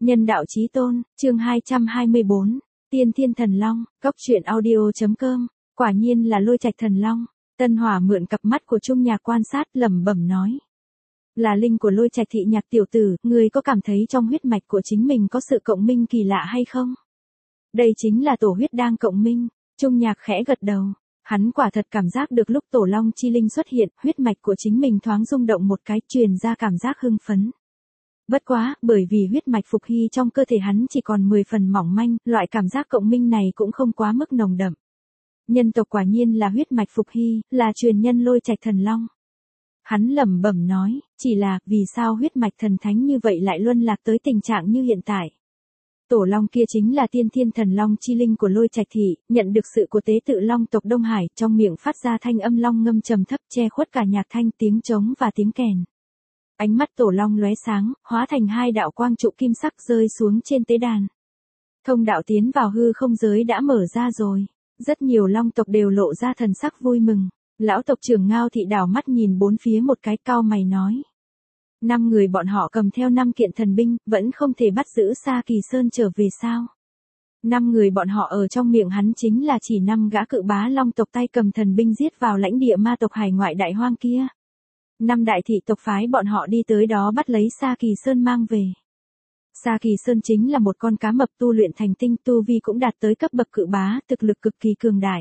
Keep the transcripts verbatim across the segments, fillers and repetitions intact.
Nhân đạo chí tôn, chương hai trăm hai mươi bốn, Tiên Thiên Thần Long, Cốc truyện audio.com, quả nhiên là Lôi Trạch Thần Long. Tân Hỏa mượn cặp mắt của Trung Nhạc quan sát lẩm bẩm nói. Là linh của Lôi Trạch thị Nhạc tiểu tử, người có cảm thấy trong huyết mạch của chính mình có sự cộng minh kỳ lạ hay không? Đây chính là tổ huyết đang cộng minh. Trung Nhạc khẽ gật đầu. Hắn quả thật cảm giác được lúc tổ long chi linh xuất hiện, huyết mạch của chính mình thoáng rung động một cái, truyền ra cảm giác hưng phấn. Bất quá, bởi vì huyết mạch Phục Hy trong cơ thể hắn chỉ còn mười phần mỏng manh, loại cảm giác cộng minh này cũng không quá mức nồng đậm. Nhân tộc quả nhiên là huyết mạch Phục Hy, là truyền nhân Lôi Trạch Thần Long. Hắn lẩm bẩm nói, chỉ là, vì sao huyết mạch thần thánh như vậy lại luân lạc tới tình trạng như hiện tại. Tổ long kia chính là Tiên Thiên Thần Long chi linh của Lôi Trạch thị, nhận được sự của tế tự long tộc Đông Hải, trong miệng phát ra thanh âm long ngâm trầm thấp che khuất cả nhạc thanh, tiếng trống và tiếng kèn. Ánh mắt tổ long lóe sáng, hóa thành hai đạo quang trụ kim sắc rơi xuống trên tế đàn. Thông đạo tiến vào hư không giới đã mở ra rồi. Rất nhiều long tộc đều lộ ra thần sắc vui mừng. Lão tộc trưởng Ngao Thị đảo mắt nhìn bốn phía một cái, cao mày nói. Năm người bọn họ cầm theo năm kiện thần binh, vẫn không thể bắt giữ Sa Kỳ Sơn trở về sao? Năm người bọn họ ở trong miệng hắn chính là chỉ năm gã cự bá long tộc tay cầm thần binh giết vào lãnh địa ma tộc hải ngoại đại hoang kia. Năm đại thị tộc phái bọn họ đi tới đó bắt lấy Sa Kỳ Sơn mang về. Sa Kỳ Sơn chính là một con cá mập tu luyện thành tinh, tu vi cũng đạt tới cấp bậc cự bá, thực lực cực kỳ cường đại.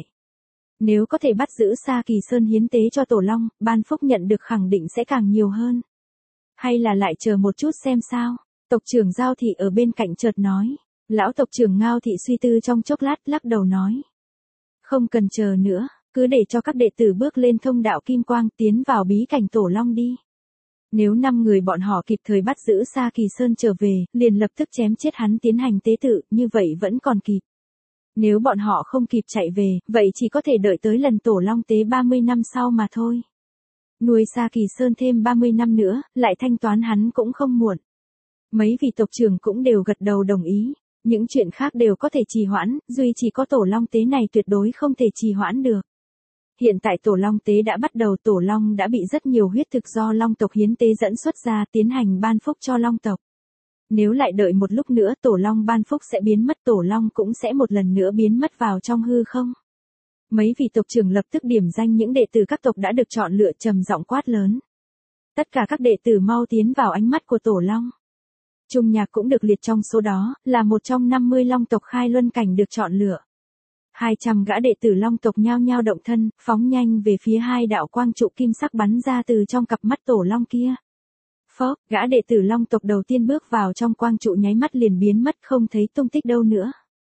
Nếu có thể bắt giữ Sa Kỳ Sơn hiến tế cho tổ long, ban phúc nhận được khẳng định sẽ càng nhiều hơn. Hay là lại chờ một chút xem sao? Tộc trưởng Giao Thị ở bên cạnh chợt nói. Lão tộc trưởng Ngao Thị suy tư trong chốc lát, lắc đầu nói. Không cần chờ nữa, cứ để cho các đệ tử bước lên thông đạo kim quang tiến vào bí cảnh tổ long đi. Nếu năm người bọn họ kịp thời bắt giữ Sa Kỳ Sơn trở về, liền lập tức chém chết hắn tiến hành tế tự, như vậy vẫn còn kịp. Nếu bọn họ không kịp chạy về, vậy chỉ có thể đợi tới lần tổ long tế ba mươi năm sau mà thôi. Nuôi Sa Kỳ Sơn thêm ba mươi năm nữa, lại thanh toán hắn cũng không muộn. Mấy vị tộc trưởng cũng đều gật đầu đồng ý. Những chuyện khác đều có thể trì hoãn, duy chỉ có tổ long tế này tuyệt đối không thể trì hoãn được. Hiện tại tổ long tế đã bắt đầu, tổ long đã bị rất nhiều huyết thực do long tộc hiến tế dẫn xuất ra tiến hành ban phúc cho long tộc. Nếu lại đợi một lúc nữa tổ long ban phúc sẽ biến mất, tổ long cũng sẽ một lần nữa biến mất vào trong hư không. Mấy vị tộc trưởng lập tức điểm danh những đệ tử các tộc đã được chọn lựa, trầm giọng quát lớn. Tất cả các đệ tử mau tiến vào ánh mắt của tổ long. Trung Nhạc cũng được liệt trong số đó, là một trong năm mươi long tộc khai luân cảnh được chọn lựa. hai trăm gã đệ tử long tộc nhao nhao động thân, phóng nhanh về phía hai đạo quang trụ kim sắc bắn ra từ trong cặp mắt tổ long kia. Phốc, gã đệ tử long tộc đầu tiên bước vào trong quang trụ nháy mắt liền biến mất, không thấy tung tích đâu nữa.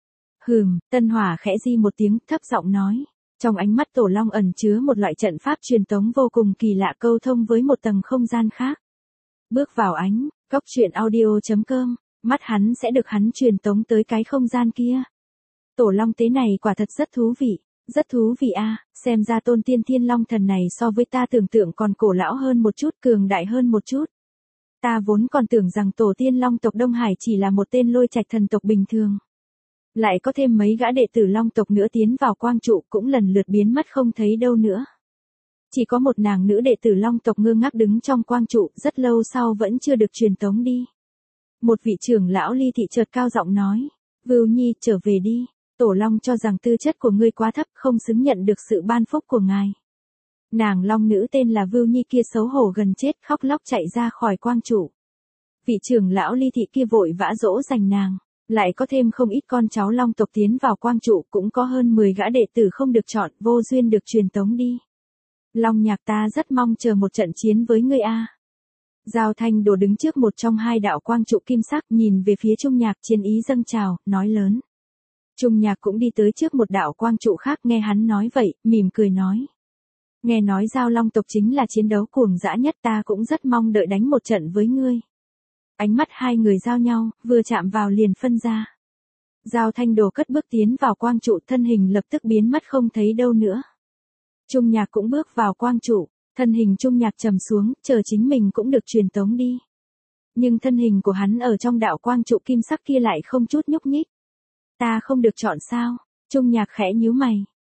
Hừm, Tân Hỏa khẽ di một tiếng, thấp giọng nói. Trong ánh mắt tổ long ẩn chứa một loại trận pháp truyền tống vô cùng kỳ lạ, câu thông với một tầng không gian khác. Bước vào ánh, Cốc truyện audio.com, mắt hắn sẽ được hắn truyền tống tới cái không gian kia. Tổ long tế này quả thật rất thú vị, rất thú vị a, à, xem ra tôn tiên thiên long thần này so với ta tưởng tượng còn cổ lão hơn một chút, cường đại hơn một chút. Ta vốn còn tưởng rằng tổ tiên long tộc Đông Hải chỉ là một tên Lôi Trạch thần tộc bình thường. Lại có thêm mấy gã đệ tử long tộc nữa tiến vào quang trụ cũng lần lượt biến mất không thấy đâu nữa. Chỉ có một nàng nữ đệ tử long tộc ngơ ngác đứng trong quang trụ, rất lâu sau vẫn chưa được truyền tống đi. Một vị trưởng lão Ly Thị chợt cao giọng nói, Vưu Nhi trở về đi, tổ long cho rằng tư chất của ngươi quá thấp, không xứng nhận được sự ban phúc của ngài. Nàng long nữ tên là Vưu Nhi kia xấu hổ gần chết, khóc lóc chạy ra khỏi quang trụ. Vị trưởng lão Ly Thị kia vội vã dỗ dành nàng. Lại có thêm không ít con cháu long tộc tiến vào quang trụ, cũng có hơn mười gã đệ tử không được chọn, vô duyên được truyền tống đi. Long Nhạc, ta rất mong chờ một trận chiến với ngươi a. Giao Thanh Đồ đứng trước một trong hai đạo quang trụ kim sắc, nhìn về phía Trung Nhạc, chiến ý dâng trào, nói lớn. Trung Nhạc cũng đi tới trước một đạo quang trụ khác, nghe hắn nói vậy, mỉm cười nói. Nghe nói Giao Long tộc chính là chiến đấu cuồng dã nhất, ta cũng rất mong đợi đánh một trận với ngươi. Ánh mắt hai người giao nhau, vừa chạm vào liền phân ra. Giao Thanh Đồ cất bước tiến vào quang trụ, thân hình lập tức biến mất không thấy đâu nữa. Trung Nhạc cũng bước vào quang trụ, thân hình Trung Nhạc trầm xuống, chờ chính mình cũng được truyền tống đi. Nhưng thân hình của hắn ở trong đạo quang trụ kim sắc kia lại không chút nhúc nhích. Ta không được chọn sao? Trung Nhạc khẽ nhíu mày.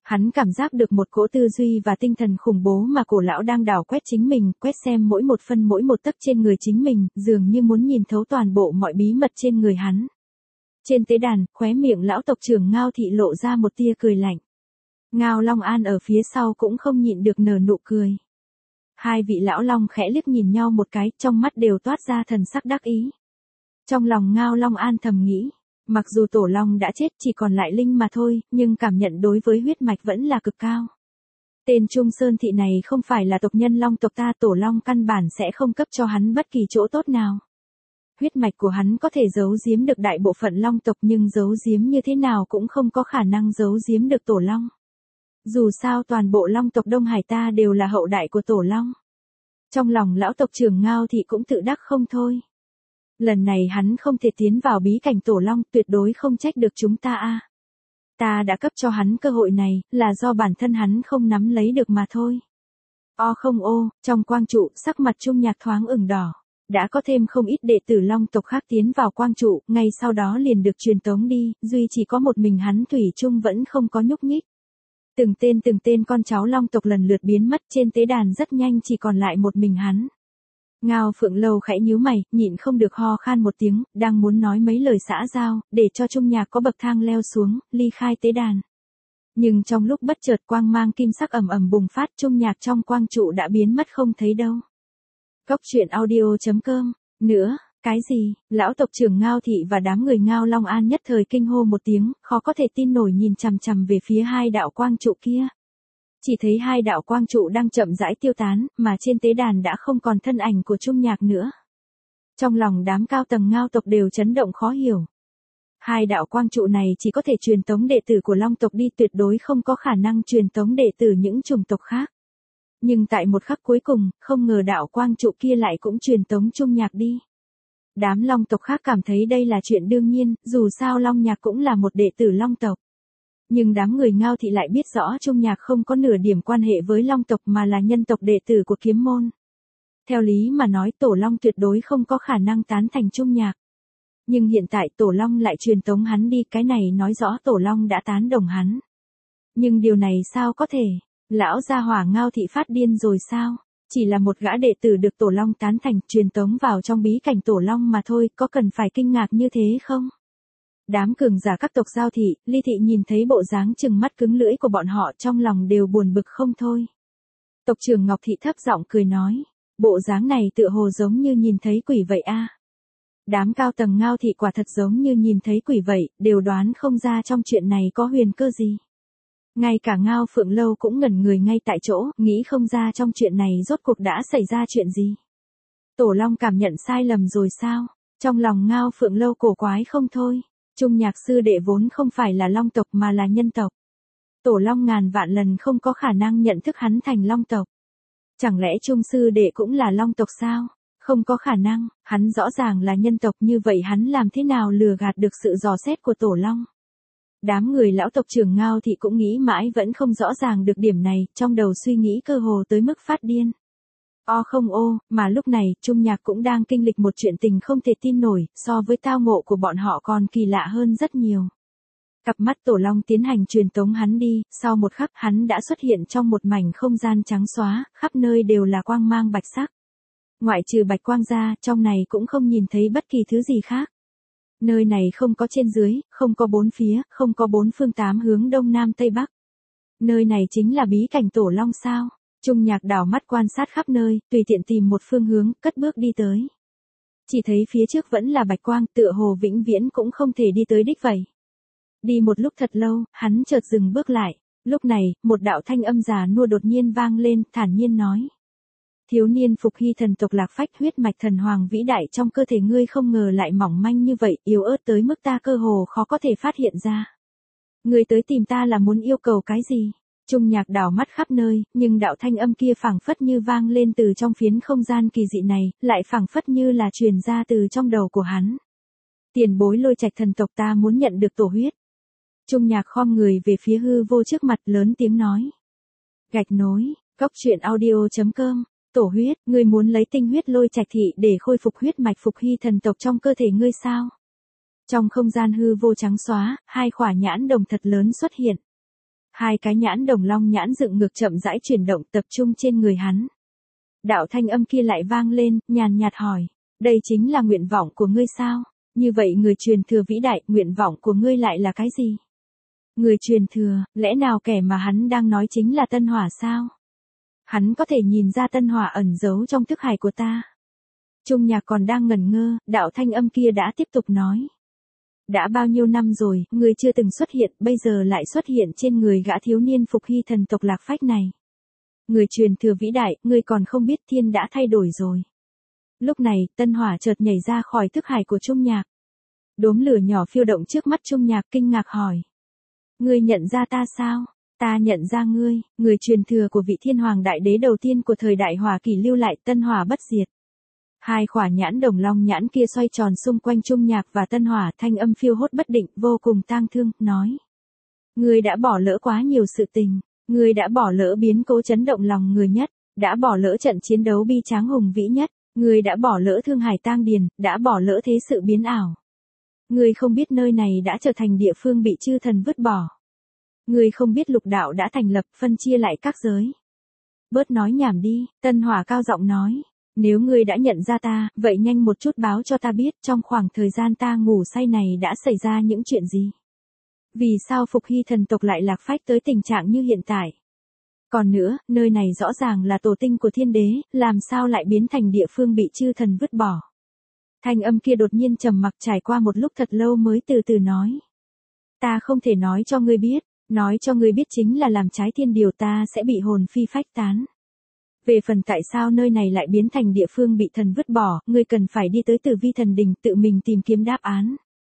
Hắn cảm giác được một cỗ tư duy và tinh thần khủng bố mà cổ lão đang đảo quét chính mình, quét xem mỗi một phân mỗi một tấc trên người chính mình, dường như muốn nhìn thấu toàn bộ mọi bí mật trên người hắn. Trên tế đàn, khóe miệng lão tộc trưởng Ngao Thị lộ ra một tia cười lạnh. Ngao Long An ở phía sau cũng không nhịn được nở nụ cười. Hai vị lão long khẽ liếc nhìn nhau một cái, trong mắt đều toát ra thần sắc đắc ý. Trong lòng Ngao Long An thầm nghĩ, mặc dù tổ long đã chết chỉ còn lại linh mà thôi, nhưng cảm nhận đối với huyết mạch vẫn là cực cao. Tên Trung Sơn Thị này không phải là tộc nhân long tộc ta, tổ long căn bản sẽ không cấp cho hắn bất kỳ chỗ tốt nào. Huyết mạch của hắn có thể giấu giếm được đại bộ phận long tộc nhưng giấu giếm như thế nào cũng không có khả năng giấu giếm được tổ long. Dù sao toàn bộ long tộc Đông Hải ta đều là hậu đại của tổ long. Trong lòng lão tộc trưởng Ngao Thị cũng tự đắc không thôi. Lần này hắn không thể tiến vào bí cảnh tổ long, tuyệt đối không trách được chúng ta a. Ta đã cấp cho hắn cơ hội này, là do bản thân hắn không nắm lấy được mà thôi. O không ô, trong quang trụ, sắc mặt Trung Nhạc thoáng ửng đỏ. Đã có thêm không ít đệ tử long tộc khác tiến vào quang trụ, ngay sau đó liền được truyền tống đi, duy chỉ có một mình hắn thủy chung vẫn không có nhúc nhích. Từng tên từng tên con cháu long tộc lần lượt biến mất, trên tế đàn rất nhanh chỉ còn lại một mình hắn. Ngao Phượng Lâu khẽ nhíu mày, nhịn không được ho khan một tiếng, đang muốn nói mấy lời xã giao, để cho Trung Nhạc có bậc thang leo xuống, ly khai tế đàn. Nhưng trong lúc bất chợt quang mang kim sắc ầm ầm bùng phát, Trung Nhạc trong quang trụ đã biến mất không thấy đâu. Cốc truyện audio chấm com. Nữa, cái gì? Lão tộc trưởng Ngao Thị và đám người Ngao Long An nhất thời kinh hô một tiếng, khó có thể tin nổi nhìn chằm chằm về phía hai đạo quang trụ kia. Chỉ thấy hai đạo quang trụ đang chậm rãi tiêu tán, mà trên tế đàn đã không còn thân ảnh của Trung Nhạc nữa. Trong lòng đám cao tầng Ngao tộc đều chấn động khó hiểu. Hai đạo quang trụ này chỉ có thể truyền tống đệ tử của Long tộc đi, tuyệt đối không có khả năng truyền tống đệ tử những chủng tộc khác. Nhưng tại một khắc cuối cùng, không ngờ đạo quang trụ kia lại cũng truyền tống Trung Nhạc đi. Đám Long tộc khác cảm thấy đây là chuyện đương nhiên, dù sao Long Nhạc cũng là một đệ tử Long tộc. Nhưng đám người Ngao Thị lại biết rõ Trung Nhạc không có nửa điểm quan hệ với Long tộc mà là nhân tộc đệ tử của kiếm môn. Theo lý mà nói Tổ Long tuyệt đối không có khả năng tán thành Trung Nhạc. Nhưng hiện tại Tổ Long lại truyền tống hắn đi, cái này nói rõ Tổ Long đã tán đồng hắn. Nhưng điều này sao có thể? Lão gia hỏa Ngao Thị phát điên rồi sao? Chỉ là một gã đệ tử được Tổ Long tán thành, truyền tống vào trong bí cảnh Tổ Long mà thôi, có cần phải kinh ngạc như thế không? Đám cường giả các tộc Giao Thị, Ly Thị nhìn thấy bộ dáng trừng mắt cứng lưỡi của bọn họ trong lòng đều buồn bực không thôi. Tộc trưởng Ngọc Thị thấp giọng cười nói, bộ dáng này tựa hồ giống như nhìn thấy quỷ vậy a. Đám cao tầng Ngao Thị quả thật giống như nhìn thấy quỷ vậy, đều đoán không ra trong chuyện này có huyền cơ gì. Ngay cả Ngao Phượng Lâu cũng ngẩn người ngay tại chỗ, nghĩ không ra trong chuyện này rốt cuộc đã xảy ra chuyện gì. Tổ Long cảm nhận sai lầm rồi sao? Trong lòng Ngao Phượng Lâu cổ quái không thôi. Trung Nhạc sư đệ vốn không phải là Long tộc mà là nhân tộc. Tổ Long ngàn vạn lần không có khả năng nhận thức hắn thành Long tộc. Chẳng lẽ Trung sư đệ cũng là Long tộc sao? Không có khả năng, hắn rõ ràng là nhân tộc, như vậy hắn làm thế nào lừa gạt được sự dò xét của Tổ Long? Đám người lão tộc trưởng Ngao Thị cũng nghĩ mãi vẫn không rõ ràng được điểm này, trong đầu suy nghĩ cơ hồ tới mức phát điên. O không ô, mà lúc này, Trung Nhạc cũng đang kinh lịch một chuyện tình không thể tin nổi, so với tao ngộ của bọn họ còn kỳ lạ hơn rất nhiều. Cặp mắt Tổ Long tiến hành truyền tống hắn đi, sau một khắc hắn đã xuất hiện trong một mảnh không gian trắng xóa, khắp nơi đều là quang mang bạch sắc. Ngoại trừ bạch quang ra, trong này cũng không nhìn thấy bất kỳ thứ gì khác. Nơi này không có trên dưới, không có bốn phía, không có bốn phương tám hướng đông nam tây bắc. Nơi này chính là bí cảnh Tổ Long sao? Trung Nhạc đảo mắt quan sát khắp nơi, tùy tiện tìm một phương hướng, cất bước đi tới. Chỉ thấy phía trước vẫn là bạch quang, tựa hồ vĩnh viễn cũng không thể đi tới đích vậy. Đi một lúc thật lâu, hắn chợt dừng bước lại. Lúc này, một đạo thanh âm già nua đột nhiên vang lên, thản nhiên nói. Thiếu niên Phục Hy thần tộc Lạc Phách, huyết mạch thần hoàng vĩ đại trong cơ thể ngươi không ngờ lại mỏng manh như vậy, yếu ớt tới mức ta cơ hồ khó có thể phát hiện ra. Ngươi tới tìm ta là muốn yêu cầu cái gì? Trung Nhạc đảo mắt khắp nơi, nhưng đạo thanh âm kia phảng phất như vang lên từ trong phiến không gian kỳ dị này, lại phảng phất như là truyền ra từ trong đầu của hắn. Tiền bối Lôi Trạch thần tộc, ta muốn nhận được tổ huyết. Trung Nhạc khom người về phía hư vô trước mặt, lớn tiếng nói. Gạch nối, cốc truyện audio chấm com. Tổ huyết, ngươi muốn lấy tinh huyết Lôi Trạch thị để khôi phục huyết mạch Phục Hy thần tộc trong cơ thể ngươi sao? Trong không gian hư vô trắng xóa, hai khỏa nhãn đồng thật lớn xuất hiện. Hai cái nhãn đồng long nhãn dựng ngược chậm rãi chuyển động tập trung trên người hắn. Đạo thanh âm kia lại vang lên, nhàn nhạt hỏi. Đây chính là nguyện vọng của ngươi sao? Như vậy người truyền thừa vĩ đại, nguyện vọng của ngươi lại là cái gì? Người truyền thừa, lẽ nào kẻ mà hắn đang nói chính là Tân Hỏa sao? Hắn có thể nhìn ra Tân Hỏa ẩn giấu trong thức hải của ta. Trung Nhạc còn đang ngẩn ngơ, đạo thanh âm kia đã tiếp tục nói. Đã bao nhiêu năm rồi, ngươi chưa từng xuất hiện, bây giờ lại xuất hiện trên người gã thiếu niên Phục Hy thần tộc Lạc Phách này. Người truyền thừa vĩ đại, ngươi còn không biết thiên đã thay đổi rồi. Lúc này, Tân Hỏa chợt nhảy ra khỏi thức hải của Trung Nhạc. Đốm lửa nhỏ phiêu động trước mắt Trung Nhạc kinh ngạc hỏi. Ngươi nhận ra ta sao? Ta nhận ra ngươi, người truyền thừa của vị thiên hoàng đại đế đầu tiên của thời đại Hỏa Kỷ lưu lại Tân Hỏa bất diệt. Hai khỏa nhãn đồng long nhãn kia xoay tròn xung quanh Trung Nhạc và Tân Hỏa, thanh âm phiêu hốt bất định, vô cùng tang thương, nói. Ngươi đã bỏ lỡ quá nhiều sự tình, ngươi đã bỏ lỡ biến cố chấn động lòng người nhất, đã bỏ lỡ trận chiến đấu bi tráng hùng vĩ nhất, ngươi đã bỏ lỡ Thương Hải tang điền, đã bỏ lỡ thế sự biến ảo. Ngươi không biết nơi này đã trở thành địa phương bị chư thần vứt bỏ. Ngươi không biết lục đạo đã thành lập, phân chia lại các giới. Bớt nói nhảm đi, Tân Hỏa cao giọng nói. Nếu ngươi đã nhận ra ta, vậy nhanh một chút báo cho ta biết trong khoảng thời gian ta ngủ say này đã xảy ra những chuyện gì. Vì sao Phục Hy thần tộc lại lạc phách tới tình trạng như hiện tại. Còn nữa, nơi này rõ ràng là tổ tinh của thiên đế, làm sao lại biến thành địa phương bị chư thần vứt bỏ. Thanh âm kia đột nhiên trầm mặc trải qua một lúc thật lâu mới từ từ nói. Ta không thể nói cho ngươi biết, nói cho ngươi biết chính là làm trái thiên điều ta sẽ bị hồn phi phách tán. Về phần tại sao nơi này lại biến thành địa phương bị thần vứt bỏ, ngươi cần phải đi tới Tử Vi thần đình tự mình tìm kiếm đáp án.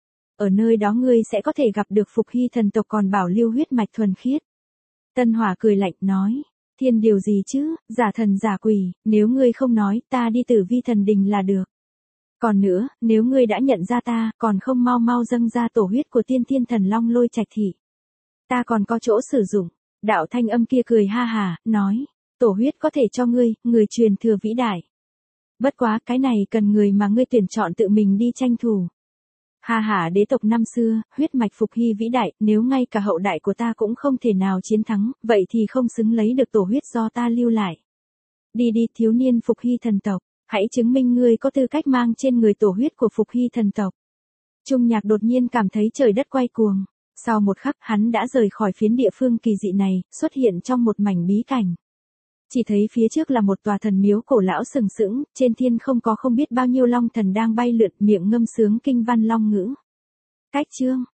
Ở nơi đó ngươi sẽ có thể gặp được Phục Hy thần tộc còn bảo lưu huyết mạch thuần khiết. Tân Hỏa cười lạnh nói, thiên điều gì chứ, giả thần giả quỷ, nếu ngươi không nói, ta đi Tử Vi thần đình là được. Còn nữa, nếu ngươi đã nhận ra ta, còn không mau mau dâng ra tổ huyết của tiên thiên thần long Lôi Trạch thị. Ta còn có chỗ sử dụng. Đạo thanh âm kia cười ha hà, nói. Tổ huyết có thể cho ngươi, người truyền thừa vĩ đại. Bất quá, cái này cần người mà ngươi tuyển chọn tự mình đi tranh thủ. Ha ha, đế tộc năm xưa, huyết mạch Phục Hy vĩ đại, nếu ngay cả hậu đại của ta cũng không thể nào chiến thắng, vậy thì không xứng lấy được tổ huyết do ta lưu lại. Đi đi, thiếu niên Phục Hy thần tộc, hãy chứng minh ngươi có tư cách mang trên người tổ huyết của Phục Hy thần tộc. Trung Nhạc đột nhiên cảm thấy trời đất quay cuồng. Sau một khắc, hắn đã rời khỏi phiến địa phương kỳ dị này, xuất hiện trong một mảnh bí cảnh. Chỉ thấy phía trước là một tòa thần miếu cổ lão sừng sững, trên thiên không có không biết bao nhiêu long thần đang bay lượn, miệng ngâm sướng kinh văn long ngữ. Cách chương